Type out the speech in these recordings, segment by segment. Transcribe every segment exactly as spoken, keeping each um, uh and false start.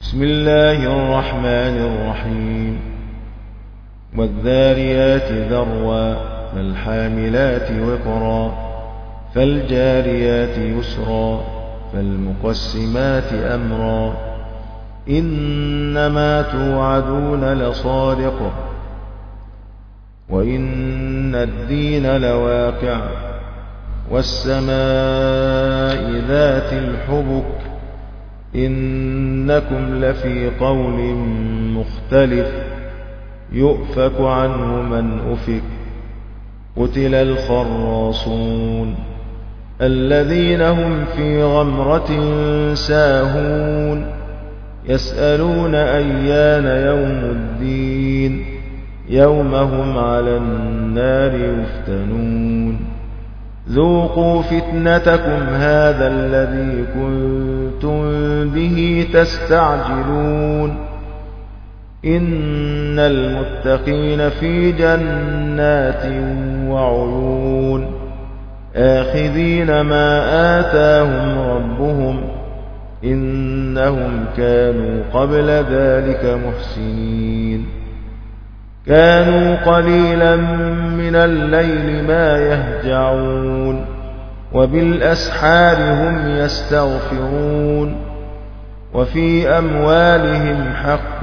بسم الله الرحمن الرحيم والذاريات ذروا فالحاملات وقرا فالجاريات يسرا فالمقسمات أمرا إنما توعدون لصادق وإن الدين لواقع والسماء ذات الحبك إنكم لفي قول مختلف يؤفك عنه من أفك قتل الخراصون الذين هم في غمرة ساهون يسألون أيان يوم الدين يوم هم على النار يفتنون ذوقوا فتنتكم هذا الذي كنتم به تستعجلون إن المتقين في جنات وعيون آخذين ما آتاهم ربهم إنهم كانوا قبل ذلك محسنين كانوا قليلا من الليل ما يهجعون وبالأسحار هم يستغفرون وفي أموالهم حق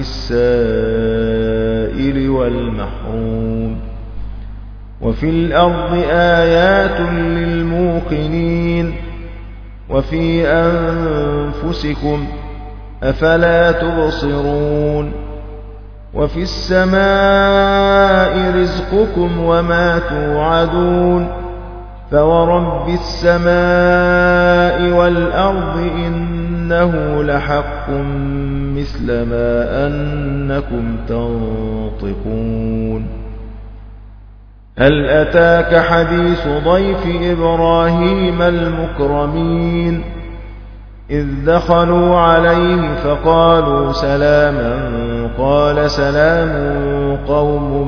للسائل والمحروم وفي الأرض آيات للموقنين وفي أنفسكم أفلا تبصرون وفي السماء رزقكم وما توعدون فورب السماء والأرض إنه لحق مثل ما أنكم تنطقون هل أتاك حديث ضيف إبراهيم المكرمين إذ دخلوا عليه فقالوا سلاما قال سلام قوم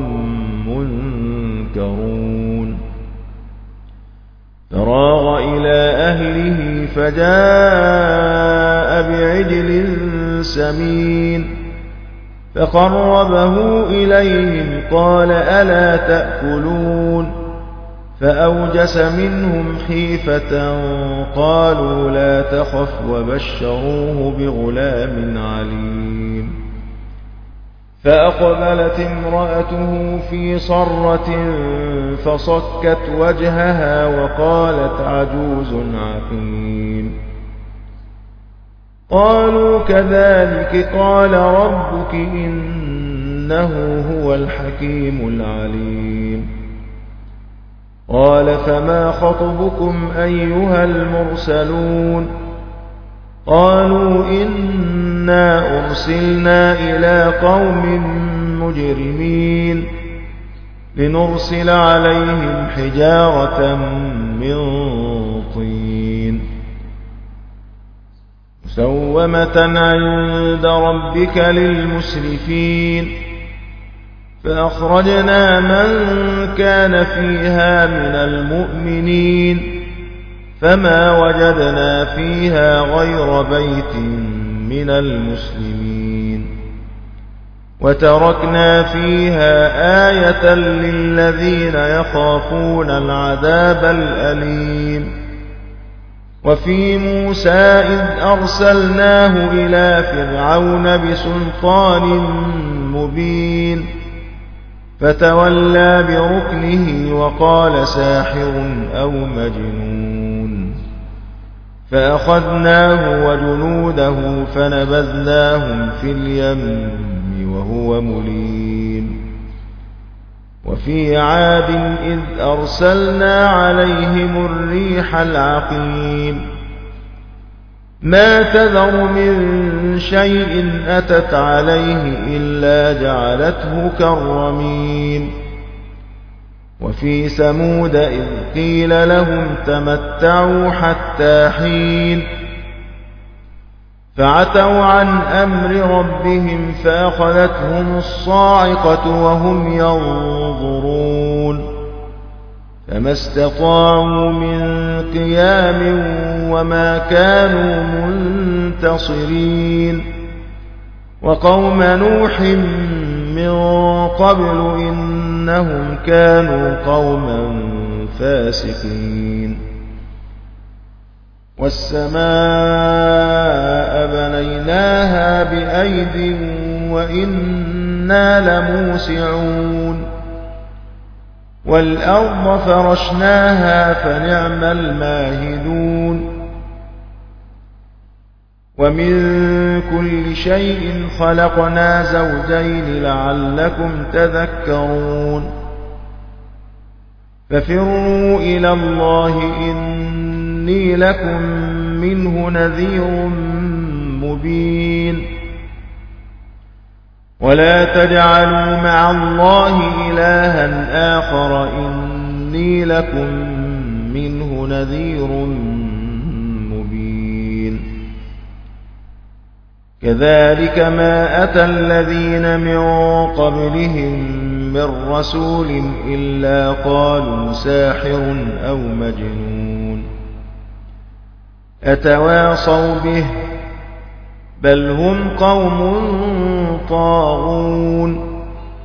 منكرون فراغ إلى أهله فجاء بعجل سمين فقربه إليهم قال ألا تأكلون فأوجس منهم خيفة قالوا لا تخف وبشروه بغلام عليم فأقبلت امرأته في صرة فصكت وجهها وقالت عجوز عقيم قالوا كذلك قال ربك إنه هو الحكيم العليم قال فما خطبكم أيها المرسلون قالوا إنا أرسلنا إلى قوم مجرمين لنرسل عليهم حجارة من طين مسومة عند ربك للمسرفين فأخرجنا من كان فيها من المؤمنين فما وجدنا فيها غير بيت من المسلمين وتركنا فيها آية للذين يخافون العذاب الأليم وفي موسى إذ أرسلناه إلى فرعون بسلطان مبين فتولى بركنه وقال ساحر أو مجنون فأخذناه وجنوده فنبذناهم في اليم وهو مليم وفي عاد إذ أرسلنا عليهم الريح العقيم ما تذر من شيء أتت عليه إلا جعلته كالرميم وفي ثمود إذ قيل لهم تمتعوا حتى حين فعتوا عن أمر ربهم فأخذتهم الصاعقة وهم ينظرون فما استطاعوا من قيام وما كانوا منتصرين وقوم نوح من قبل إنهم كانوا قوما فاسقين والسماء بنيناها بأيد وإنا لموسعون والأرض فرشناها فنعم الماهدون ومن كل شيء خلقنا زوجين لعلكم تذكرون ففروا إلى الله إني لكم منه نذير مبين ولا تجعلوا مع الله إلها آخر إني لكم منه نذير مبين كذلك ما أتى الذين من قبلهم من رسول إلا قالوا ساحر أو مجنون أتواصوا به بل هم قوم طاغون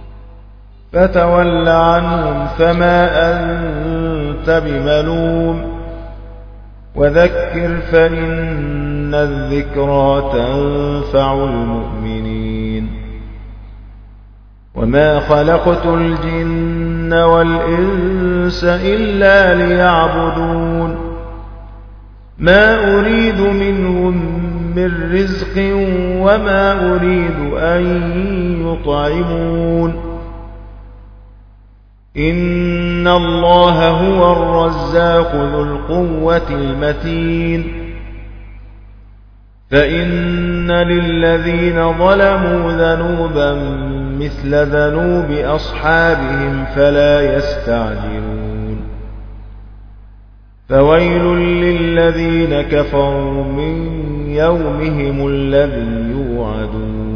فتول عنهم فما أنت بملوم وذكر فإن الذكرى تنفع المؤمنين وما خلقت الجن والإنس إلا ليعبدون ما أريد منهم من رزق وما أريد أن يطعمون إن الله هو الرزاق ذو القوة المتين فإن للذين ظلموا ذنوبا مثل ذنوب أصحابهم فلا يستعجلون فويل للذين كفروا من يومهم الذي يوعدون